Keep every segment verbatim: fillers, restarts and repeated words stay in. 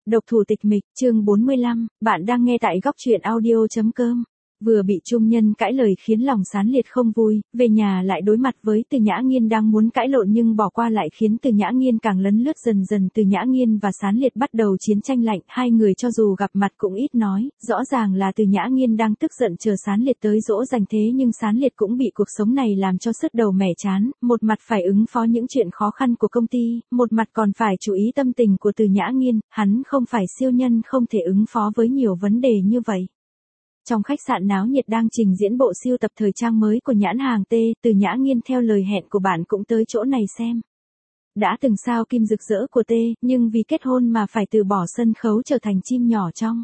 Độc thủ tịch mịch, chương bốn mươi lăm, bạn đang nghe tại góc truyện audio chấm com. Vừa bị trung nhân cãi lời khiến lòng Sán Liệt không vui, về nhà lại đối mặt với Từ Nhã Nghiên đang muốn cãi lộn nhưng bỏ qua lại khiến Từ Nhã Nghiên càng lấn lướt dần dần. Từ Nhã Nghiên và Sán Liệt bắt đầu chiến tranh lạnh, hai người cho dù gặp mặt cũng ít nói, rõ ràng là Từ Nhã Nghiên đang tức giận chờ Sán Liệt tới dỗ dành, thế nhưng Sán Liệt cũng bị cuộc sống này làm cho sứt đầu mẻ chán, một mặt phải ứng phó những chuyện khó khăn của công ty, một mặt còn phải chú ý tâm tình của Từ Nhã Nghiên, hắn không phải siêu nhân không thể ứng phó với nhiều vấn đề như vậy. Trong khách sạn náo nhiệt đang trình diễn bộ sưu tập thời trang mới của nhãn hàng T, Từ Nhã Nghiên theo lời hẹn của bạn cũng tới chỗ này xem. Đã từng sao kim rực rỡ của T, nhưng vì kết hôn mà phải từ bỏ sân khấu trở thành chim nhỏ trong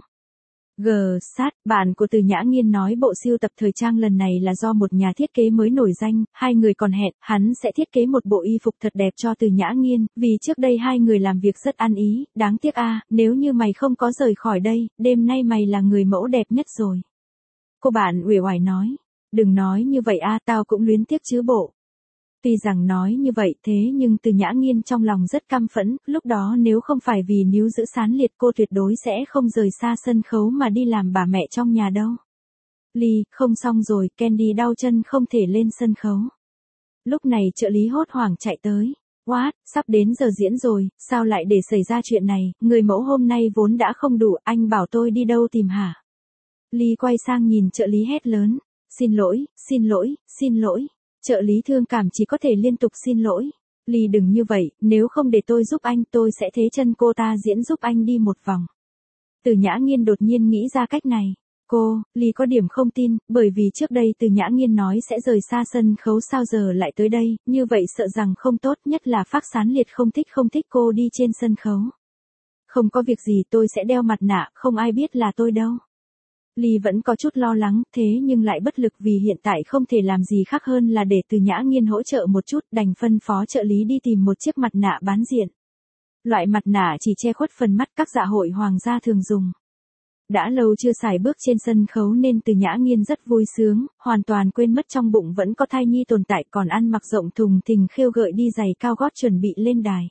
G sát, bạn của Từ Nhã Nghiên nói bộ sưu tập thời trang lần này là do một nhà thiết kế mới nổi danh, hai người còn hẹn, hắn sẽ thiết kế một bộ y phục thật đẹp cho Từ Nhã Nghiên, vì trước đây hai người làm việc rất ăn ý, đáng tiếc a, nếu như mày không có rời khỏi đây, đêm nay mày là người mẫu đẹp nhất rồi. Cô bạn uể oải nói, đừng nói như vậy a, tao cũng luyến tiếc chứ bộ. Tuy rằng nói như vậy thế nhưng Từ Nhã Nghiên trong lòng rất căm phẫn, lúc đó nếu không phải vì níu giữ Sán Liệt cô tuyệt đối sẽ không rời xa sân khấu mà đi làm bà mẹ trong nhà đâu. Ly, không xong rồi, Candy đau chân không thể lên sân khấu. Lúc này trợ lý hốt hoảng chạy tới. What, sắp đến giờ diễn rồi, sao lại để xảy ra chuyện này, người mẫu hôm nay vốn đã không đủ, anh bảo tôi đi đâu tìm hả? Ly quay sang nhìn trợ lý hét lớn, xin lỗi, xin lỗi, xin lỗi. Trợ lý thương cảm chỉ có thể liên tục xin lỗi. Ly đừng như vậy, nếu không để tôi giúp anh tôi sẽ thế chân cô ta diễn giúp anh đi một vòng. Từ Nhã Nghiên đột nhiên nghĩ ra cách này. Cô, Ly có điểm không tin, bởi vì trước đây Từ Nhã Nghiên nói sẽ rời xa sân khấu sao giờ lại tới đây, như vậy sợ rằng không tốt, nhất là Phác Sán Liệt không thích không thích cô đi trên sân khấu. Không có việc gì, tôi sẽ đeo mặt nạ, không ai biết là tôi đâu. Ly vẫn có chút lo lắng, thế nhưng lại bất lực vì hiện tại không thể làm gì khác hơn là để Từ Nhã Nghiên hỗ trợ một chút, đành phân phó trợ lý đi tìm một chiếc mặt nạ bán diện. Loại mặt nạ chỉ che khuất phần mắt các dạ hội hoàng gia thường dùng. Đã lâu chưa xài bước trên sân khấu nên Từ Nhã Nghiên rất vui sướng, hoàn toàn quên mất trong bụng vẫn có thai nhi tồn tại, còn ăn mặc rộng thùng thình khêu gợi đi giày cao gót chuẩn bị lên đài.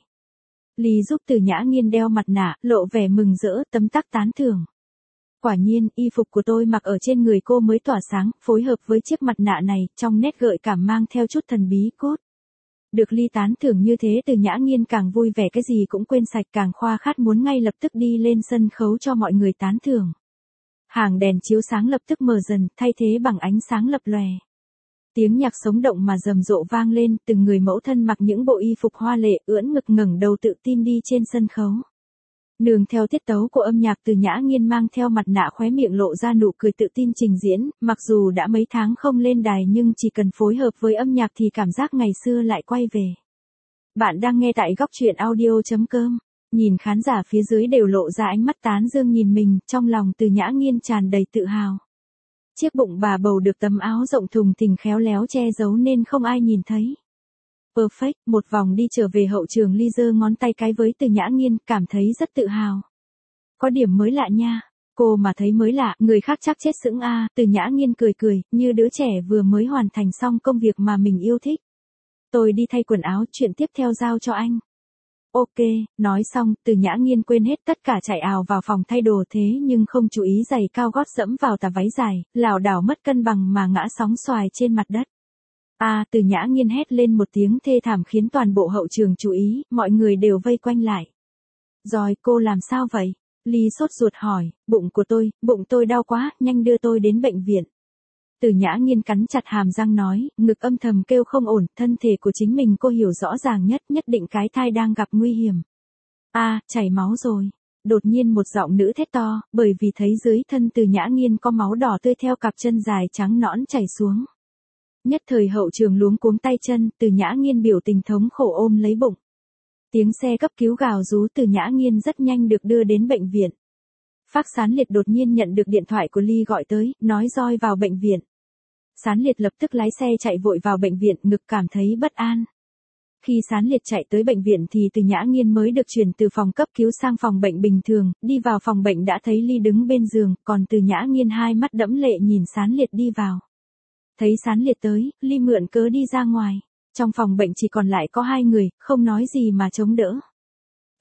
Ly giúp Từ Nhã Nghiên đeo mặt nạ, lộ vẻ mừng rỡ, tấm tắc tán thưởng. Quả nhiên, y phục của tôi mặc ở trên người cô mới tỏa sáng, phối hợp với chiếc mặt nạ này, trong nét gợi cảm mang theo chút thần bí cốt. Được Ly tán thưởng như thế Từ Nhã Nghiên càng vui vẻ, cái gì cũng quên sạch, càng khoa khát muốn ngay lập tức đi lên sân khấu cho mọi người tán thưởng. Hàng đèn chiếu sáng lập tức mờ dần, thay thế bằng ánh sáng lập lòe. Tiếng nhạc sống động mà rầm rộ vang lên, từng người mẫu thân mặc những bộ y phục hoa lệ, ưỡn ngực ngẩng đầu tự tin đi trên sân khấu. Nương theo tiết tấu của âm nhạc Từ Nhã Nghiên mang theo mặt nạ khóe miệng lộ ra nụ cười tự tin trình diễn, mặc dù đã mấy tháng không lên đài nhưng chỉ cần phối hợp với âm nhạc thì cảm giác ngày xưa lại quay về. Bạn đang nghe tại góc truyện audio chấm com, nhìn khán giả phía dưới đều lộ ra ánh mắt tán dương nhìn mình, trong lòng Từ Nhã Nghiên tràn đầy tự hào. Chiếc bụng bà bầu được tấm áo rộng thùng thình khéo léo che giấu nên không ai nhìn thấy. Perfect, một vòng đi trở về hậu trường, Ly giơ ngón tay cái với Từ Nhã Nghiên, cảm thấy rất tự hào. Có điểm mới lạ nha. Cô mà thấy mới lạ, người khác chắc chết sững a. À. Từ Nhã Nghiên cười cười, như đứa trẻ vừa mới hoàn thành xong công việc mà mình yêu thích. Tôi đi thay quần áo, chuyện tiếp theo giao cho anh. Ok, nói xong, Từ Nhã Nghiên quên hết tất cả chạy ào vào phòng thay đồ, thế nhưng không chú ý giày cao gót dẫm vào tà váy dài, lảo đảo mất cân bằng mà ngã sóng xoài trên mặt đất. A, à, Từ Nhã Nghiên hét lên một tiếng thê thảm khiến toàn bộ hậu trường chú ý, mọi người đều vây quanh lại. Rồi, cô làm sao vậy? Ly sốt ruột hỏi, bụng của tôi, bụng tôi đau quá, nhanh đưa tôi đến bệnh viện. Từ Nhã Nghiên cắn chặt hàm răng nói, ngực âm thầm kêu không ổn, thân thể của chính mình cô hiểu rõ ràng nhất, nhất định cái thai đang gặp nguy hiểm. A, à, chảy máu rồi. Đột nhiên một giọng nữ thét to, bởi vì thấy dưới thân Từ Nhã Nghiên có máu đỏ tươi theo cặp chân dài trắng nõn chảy xuống. Nhất thời hậu trường luống cuống tay chân, Từ Nhã Nghiên biểu tình thống khổ ôm lấy bụng. Tiếng xe cấp cứu gào rú, Từ Nhã Nghiên rất nhanh được đưa đến bệnh viện. Phác Sán Liệt đột nhiên nhận được điện thoại của Ly gọi tới, nói roi vào bệnh viện. Sán Liệt lập tức lái xe chạy vội vào bệnh viện, ngực cảm thấy bất an. Khi Sán Liệt chạy tới bệnh viện thì Từ Nhã Nghiên mới được chuyển từ phòng cấp cứu sang phòng bệnh bình thường, đi vào phòng bệnh đã thấy Ly đứng bên giường, còn Từ Nhã Nghiên hai mắt đẫm lệ nhìn Sán Liệt đi vào. Thấy Sán Liệt tới, Ly mượn cớ đi ra ngoài. Trong phòng bệnh chỉ còn lại có hai người, không nói gì mà chống đỡ.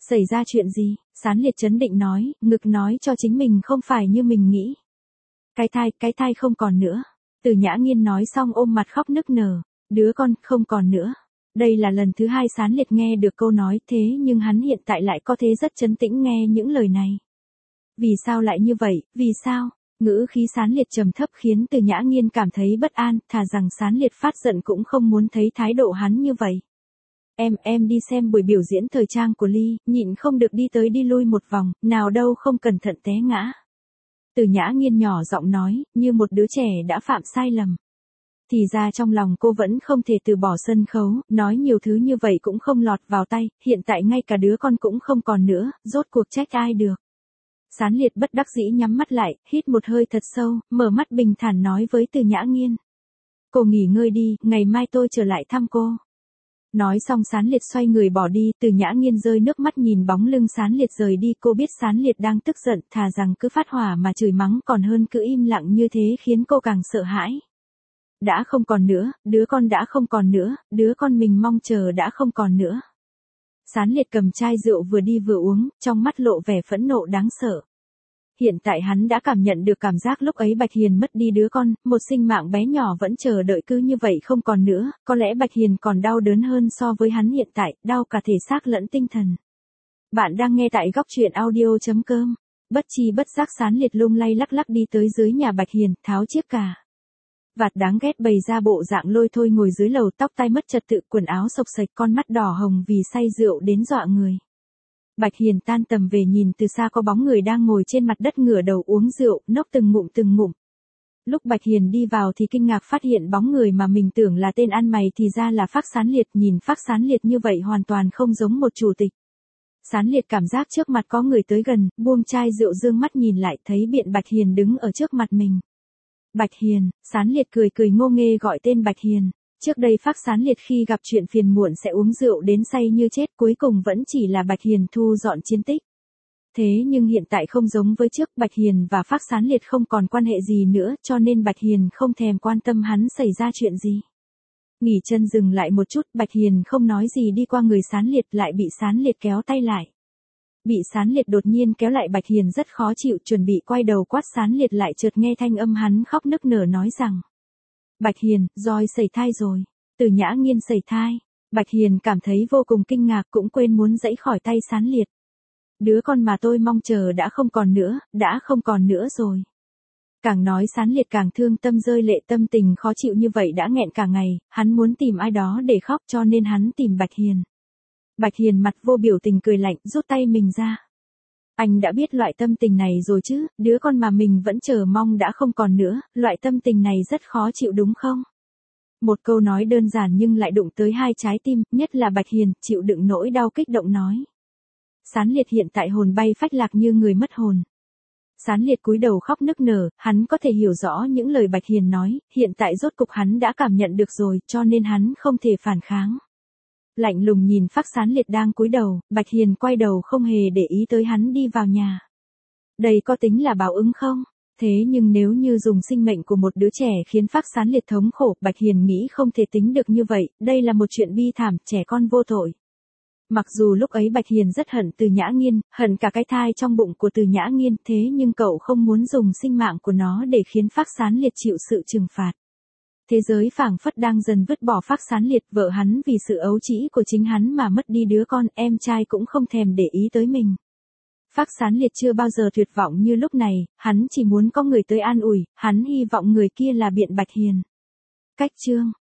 Xảy ra chuyện gì? Sán Liệt trấn định nói, ngực nói cho chính mình không phải như mình nghĩ. Cái thai, cái thai không còn nữa. Từ Nhã Nghiên nói xong ôm mặt khóc nức nở, đứa con không còn nữa. Đây là lần thứ hai Sán Liệt nghe được câu nói thế nhưng hắn hiện tại lại có thể rất trấn tĩnh nghe những lời này. Vì sao lại như vậy, vì sao? Ngữ khí Sán Liệt trầm thấp khiến Từ Nhã Nghiên cảm thấy bất an, thà rằng Sán Liệt phát giận cũng không muốn thấy thái độ hắn như vậy. Em, em đi xem buổi biểu diễn thời trang của Ly, nhịn không được đi tới đi lui một vòng, nào đâu không cẩn thận té ngã. Từ Nhã Nghiên nhỏ giọng nói, như một đứa trẻ đã phạm sai lầm. Thì ra trong lòng cô vẫn không thể từ bỏ sân khấu, nói nhiều thứ như vậy cũng không lọt vào tay, hiện tại ngay cả đứa con cũng không còn nữa, rốt cuộc trách ai được. Sán Liệt bất đắc dĩ nhắm mắt lại, hít một hơi thật sâu, mở mắt bình thản nói với Từ Nhã Nghiên. Cô nghỉ ngơi đi, ngày mai tôi trở lại thăm cô. Nói xong Sán Liệt xoay người bỏ đi, Từ Nhã Nghiên rơi nước mắt nhìn bóng lưng Sán Liệt rời đi, cô biết Sán Liệt đang tức giận, thà rằng cứ phát hỏa mà chửi mắng còn hơn cứ im lặng như thế khiến cô càng sợ hãi. Đã không còn nữa, đứa con đã không còn nữa, đứa con mình mong chờ đã không còn nữa. Sán Liệt cầm chai rượu vừa đi vừa uống, trong mắt lộ vẻ phẫn nộ đáng sợ. Hiện tại hắn đã cảm nhận được cảm giác lúc ấy Bạch Hiền mất đi đứa con, một sinh mạng bé nhỏ vẫn chờ đợi cứ như vậy không còn nữa, có lẽ Bạch Hiền còn đau đớn hơn so với hắn hiện tại, đau cả thể xác lẫn tinh thần. Bạn đang nghe tại góc truyện audio chấm com. Bất chi bất giác Sán Liệt lung lay lắc lắc đi tới dưới nhà Bạch Hiền, tháo chiếc cà vạt đáng ghét bày ra bộ dạng lôi thôi ngồi dưới lầu, tóc tai mất trật tự, quần áo xộc xệch, con mắt đỏ hồng vì say rượu đến dọa người. Bạch Hiền tan tầm về nhìn từ xa có bóng người đang ngồi trên mặt đất ngửa đầu uống rượu, nốc từng ngụm từng ngụm. Lúc Bạch Hiền đi vào thì kinh ngạc phát hiện bóng người mà mình tưởng là tên ăn mày thì ra là Phác Sán Liệt, nhìn Phác Sán Liệt như vậy hoàn toàn không giống một chủ tịch. Sán Liệt cảm giác trước mặt có người tới gần, buông chai rượu dương mắt nhìn lại thấy biện Bạch Hiền đứng ở trước mặt mình. Bạch Hiền, Sán Liệt cười cười ngô nghê gọi tên Bạch Hiền. Trước đây Phác Sán Liệt khi gặp chuyện phiền muộn sẽ uống rượu đến say như chết, cuối cùng vẫn chỉ là Bạch Hiền thu dọn chiến tích. Thế nhưng hiện tại không giống với trước, Bạch Hiền và Phác Sán Liệt không còn quan hệ gì nữa, cho nên Bạch Hiền không thèm quan tâm hắn xảy ra chuyện gì. Nghỉ chân dừng lại một chút, Bạch Hiền không nói gì đi qua người Sán Liệt, lại bị Sán Liệt kéo tay lại. Bị Sán Liệt đột nhiên kéo lại, Bạch Hiền rất khó chịu, chuẩn bị quay đầu quát Sán Liệt lại chợt nghe thanh âm hắn khóc nức nở nói rằng: Bạch Hiền, roi sẩy thai rồi. Từ Nhã Nghiên sẩy thai. Bạch Hiền cảm thấy vô cùng kinh ngạc, cũng quên muốn giãy khỏi tay Sán Liệt. Đứa con mà tôi mong chờ đã không còn nữa, đã không còn nữa rồi. Càng nói Sán Liệt càng thương tâm, rơi lệ, tâm tình khó chịu như vậy đã nghẹn cả ngày, hắn muốn tìm ai đó để khóc cho nên hắn tìm Bạch Hiền. Bạch Hiền mặt vô biểu tình cười lạnh, rút tay mình ra. Anh đã biết loại tâm tình này rồi chứ, đứa con mà mình vẫn chờ mong đã không còn nữa, loại tâm tình này rất khó chịu đúng không? Một câu nói đơn giản nhưng lại đụng tới hai trái tim, nhất là Bạch Hiền, chịu đựng nỗi đau kích động nói. Sán Liệt hiện tại hồn bay phách lạc như người mất hồn. Sán Liệt cúi đầu khóc nức nở, hắn có thể hiểu rõ những lời Bạch Hiền nói, hiện tại rốt cục hắn đã cảm nhận được rồi, cho nên hắn không thể phản kháng. Lạnh lùng nhìn Phác Sán Liệt đang cúi đầu, Bạch Hiền quay đầu không hề để ý tới hắn đi vào nhà. Đây có tính là báo ứng không? Thế nhưng nếu như dùng sinh mệnh của một đứa trẻ khiến Phác Sán Liệt thống khổ, Bạch Hiền nghĩ không thể tính được như vậy, đây là một chuyện bi thảm, trẻ con vô tội. Mặc dù lúc ấy Bạch Hiền rất hận Từ Nhã Nghiên, hận cả cái thai trong bụng của Từ Nhã Nghiên, thế nhưng cậu không muốn dùng sinh mạng của nó để khiến Phác Sán Liệt chịu sự trừng phạt. Thế giới phảng phất đang dần vứt bỏ Phác Sán Liệt, vợ hắn vì sự ấu trĩ của chính hắn mà mất đi đứa con, em trai cũng không thèm để ý tới mình. Phác Sán Liệt chưa bao giờ tuyệt vọng như lúc này, hắn chỉ muốn có người tới an ủi, hắn hy vọng người kia là biện Bạch Hiền. Cách chương